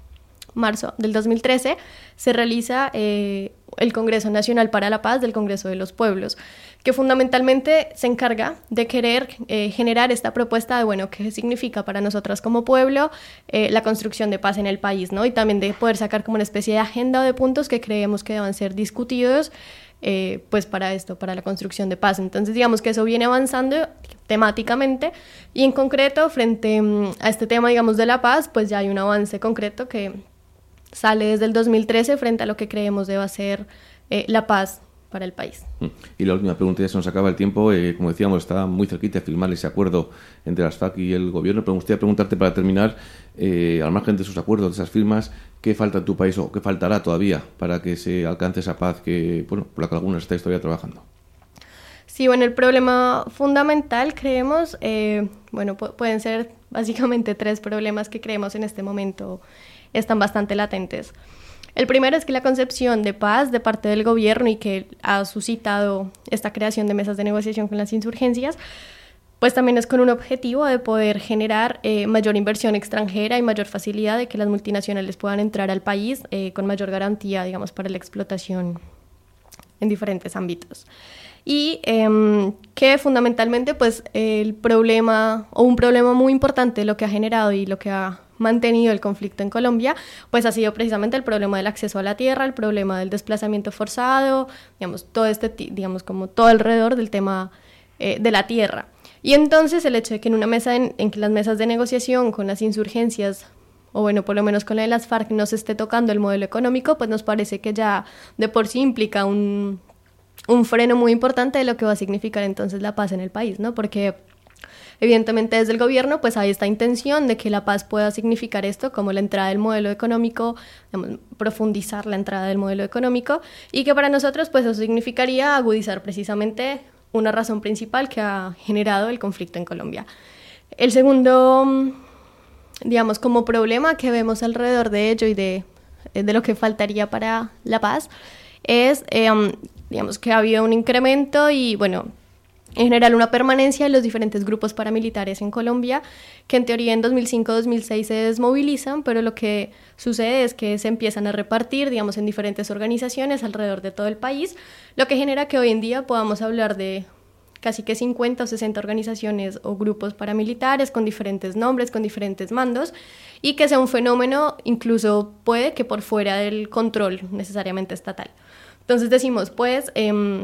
marzo del dos mil trece, se realiza eh, el Congreso Nacional para la Paz del Congreso de los Pueblos, que fundamentalmente se encarga de querer eh, generar esta propuesta de, bueno, qué significa para nosotras como pueblo eh, la construcción de paz en el país, ¿no? Y también de poder sacar como una especie de agenda de puntos que creemos que deban ser discutidos eh, pues para esto, para la construcción de paz. Entonces, digamos que eso viene avanzando temáticamente y en concreto frente um, a este tema, digamos, de la paz, pues ya hay un avance concreto que sale desde el dos mil trece frente a lo que creemos deba ser eh, la paz para el país. Y la última pregunta, ya se nos acaba el tiempo. Eh, como decíamos, está muy cerquita de firmar ese acuerdo entre las FARC y el gobierno, pero me gustaría preguntarte para terminar, eh, al margen de esos acuerdos, de esas firmas, ¿qué falta en tu país o qué faltará todavía para que se alcance esa paz que, bueno, por la que algunos estáis todavía trabajando? Sí, bueno, el problema fundamental, creemos, eh, bueno, pu- pueden ser básicamente tres problemas que creemos en este momento están bastante latentes. El primero es que la concepción de paz de parte del gobierno y que ha suscitado esta creación de mesas de negociación con las insurgencias, pues también es con un objetivo de poder generar eh, mayor inversión extranjera y mayor facilidad de que las multinacionales puedan entrar al país eh, con mayor garantía, digamos, para la explotación en diferentes ámbitos. Y eh, que fundamentalmente, pues, el problema, o un problema muy importante, lo que ha generado y lo que ha mantenido el conflicto en Colombia, pues ha sido precisamente el problema del acceso a la tierra, el problema del desplazamiento forzado, digamos, todo este, digamos, como todo alrededor del tema eh, de la tierra. Y entonces el hecho de que en una mesa, en, en que las mesas de negociación con las insurgencias, o bueno, por lo menos con la de las FARC, no se esté tocando el modelo económico, pues nos parece que ya de por sí implica un, un freno muy importante de lo que va a significar entonces la paz en el país, ¿no? Porque evidentemente desde el gobierno pues hay esta intención de que la paz pueda significar esto como la entrada del modelo económico, digamos, profundizar la entrada del modelo económico, y que para nosotros pues eso significaría agudizar precisamente una razón principal que ha generado el conflicto en Colombia. El segundo, digamos, como problema que vemos alrededor de ello y de, de lo que faltaría para la paz es, eh, digamos, que ha habido un incremento y, bueno, en general una permanencia de los diferentes grupos paramilitares en Colombia, que en teoría en dos mil cinco dos mil seis se desmovilizan, pero lo que sucede es que se empiezan a repartir, digamos, en diferentes organizaciones alrededor de todo el país, lo que genera que hoy en día podamos hablar de casi que cincuenta o sesenta organizaciones o grupos paramilitares con diferentes nombres, con diferentes mandos, y que sea un fenómeno incluso puede que por fuera del control necesariamente estatal. Entonces decimos, pues, eh,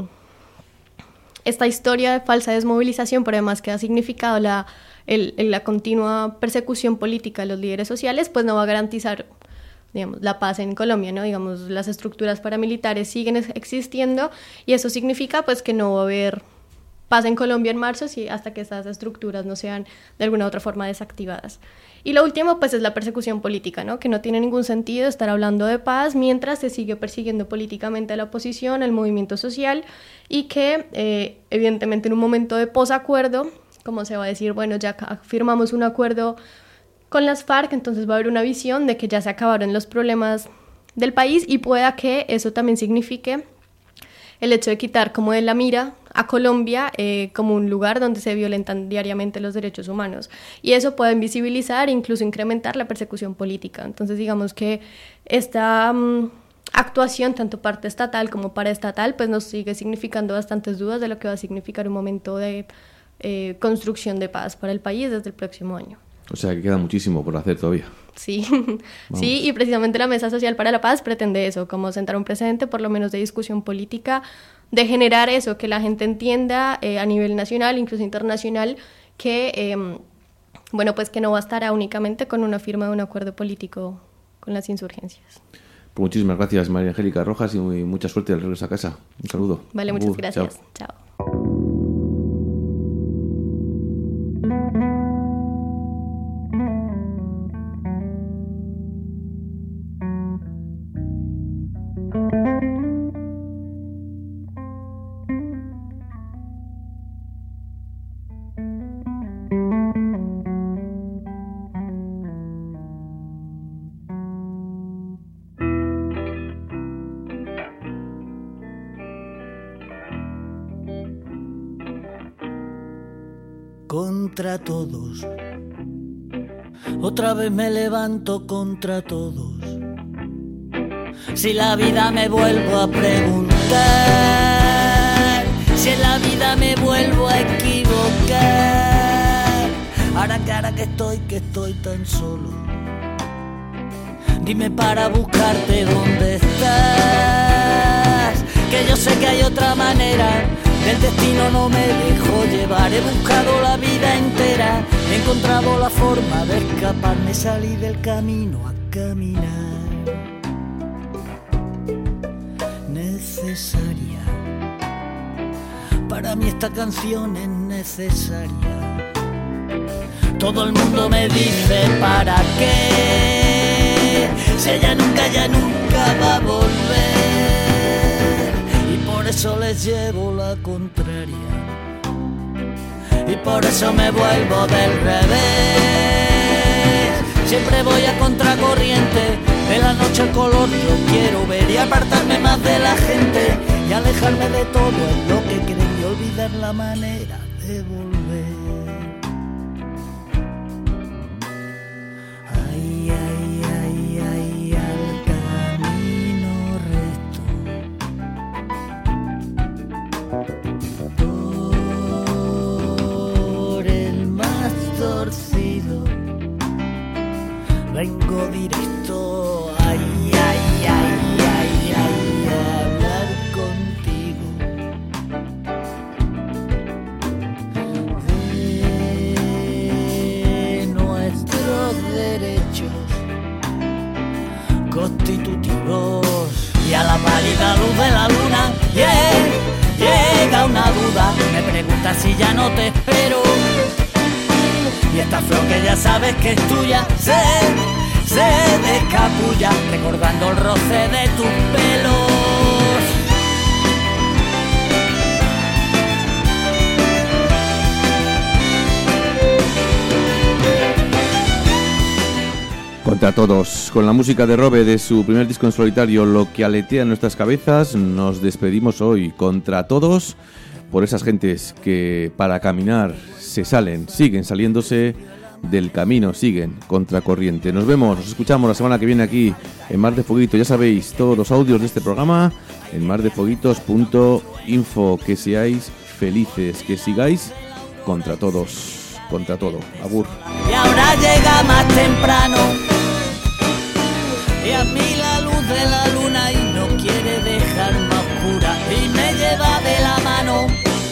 esta historia de falsa desmovilización, pero además que ha significado la, el, la continua persecución política de los líderes sociales, pues no va a garantizar, digamos, la paz en Colombia, ¿no? Digamos, las estructuras paramilitares siguen existiendo y eso significa pues que no va a haber paz en Colombia en marzo si, hasta que estas estructuras no sean de alguna u otra forma desactivadas. Y lo último pues es la persecución política, ¿no? Que no tiene ningún sentido estar hablando de paz mientras se sigue persiguiendo políticamente a la oposición, al movimiento social, y que eh, evidentemente en un momento de posacuerdo, como se va a decir, bueno, ya firmamos un acuerdo con las FARC, entonces va a haber una visión de que ya se acabaron los problemas del país y pueda que eso también signifique el hecho de quitar como de la mira a Colombia eh, como un lugar donde se violentan diariamente los derechos humanos. Y eso puede invisibilizar e incluso incrementar la persecución política. Entonces digamos que esta um, actuación, tanto parte estatal como paraestatal, pues nos sigue significando bastantes dudas de lo que va a significar un momento de eh, construcción de paz para el país desde el próximo año. O sea que queda muchísimo por hacer todavía. Sí, sí, y precisamente la Mesa Social para la Paz pretende eso, como sentar un precedente por lo menos de discusión política, de generar eso, que la gente entienda eh, a nivel nacional, incluso internacional, que, eh, bueno, pues que no bastará únicamente con una firma de un acuerdo político con las insurgencias. Pues muchísimas gracias, María Angélica Rojas, y muy, mucha suerte al regreso a casa. Un saludo. Vale, muchas uh, gracias. Chao. Chao. contra todos. Otra vez me levanto contra todos. Si la vida me vuelvo a preguntar, si en la vida me vuelvo a equivocar, ahora que ahora que estoy, que estoy tan solo, dime para buscarte dónde estás, que yo sé que hay otra manera, que el destino no me dejó llevar. He buscado la vida entera, he encontrado la forma de escaparme, salí del camino a caminar. Necesaria, para mí esta canción es necesaria. Todo el mundo me dice para qué, si ella nunca, ya nunca va a volver, y por eso les llevo la contraria, y por eso me vuelvo del revés. Siempre voy a contracorriente, de la noche el color yo quiero ver, y apartarme más de la gente, y alejarme de todo es lo que creen, y olvidar la manera de volver. Ay, ay, ay, ay, al camino recto, por el más torcido, vengo directo, ay, ay, ay, ay, ay, a hablar contigo de nuestros derechos constitutivos. Y a la pálida luz de la luna, yeah, llega una duda, me pregunta si ya no te espero. Y esta flor que ya sabes que es tuya se, se descapulla, recordando el roce de tus pelos. Contra todos, con la música de Robe de su primer disco en solitario, Lo que aletea en nuestras cabezas, nos despedimos hoy. Contra todos, por esas gentes que para caminar se salen, siguen saliéndose del camino, siguen contracorriente. Nos vemos, nos escuchamos la semana que viene aquí en Mar de Fueguitos. Ya sabéis, todos los audios de este programa en mardefueguitos punto info. Que seáis felices, que sigáis contra todos, contra todo. Agur. Y ahora llega más temprano, y a mí la luz de la luna y no quiere dejarme oscura, y me lleva de la mano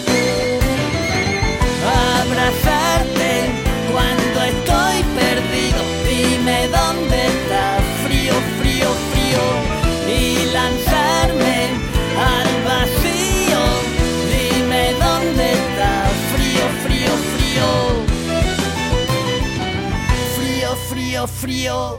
a abrazarte cuando estoy perdido. Dime dónde está, frío, frío, frío, y lanzarme al vacío. Dime dónde está, frío, frío, frío, frío, frío, frío.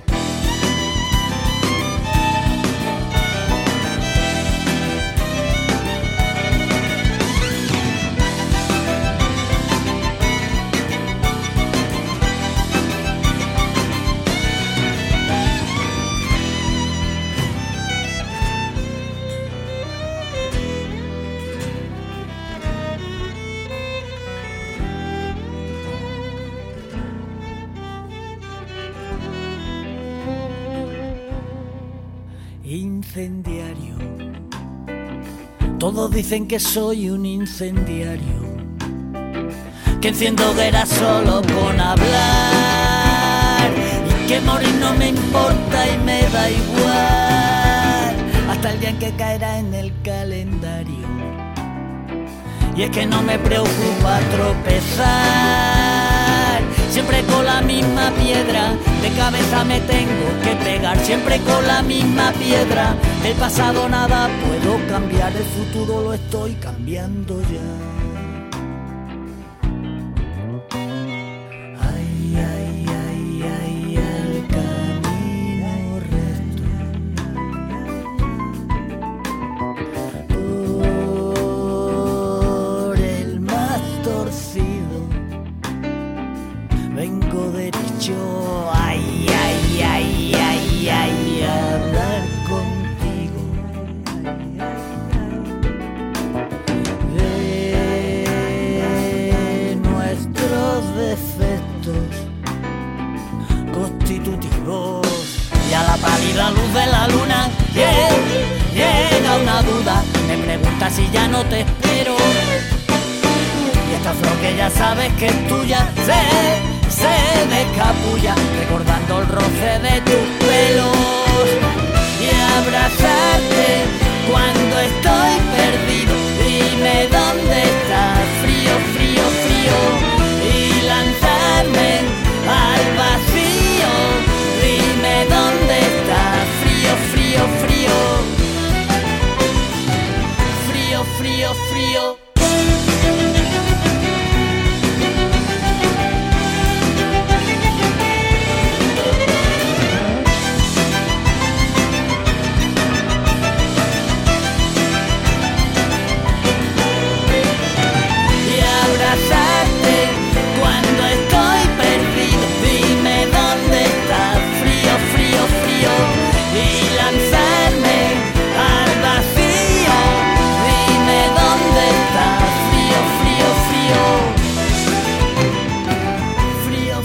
Incendiario, todos dicen que soy un incendiario, que enciendo hogueras solo con hablar, y que morir no me importa y me da igual, hasta el día en que caerá en el calendario. Y es que no me preocupa tropezar, siempre con la misma piedra, de cabeza me tengo que pegar, siempre con la misma piedra. El pasado nada puedo cambiar, el futuro lo estoy cambiando ya. Ay, ay, ay, ay, al camino recto, por el más torcido, vengo derecho, ay, ay, ay, ay, ay, a hablar contigo de la luz de la luna llega una duda, me pregunta si ya no te espero. Y esta flor que ya sabes que es tuya se, se descapulla, recordando el roce de tus pelos. Y abrazarte cuando estoy perdido, dime dónde estás, frío, frío, frío. Y lanzarme al vacío, dime dónde estás, frío, frío, frío. Frío, frío, frío.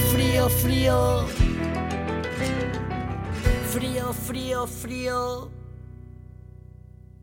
Frío, frío, frío.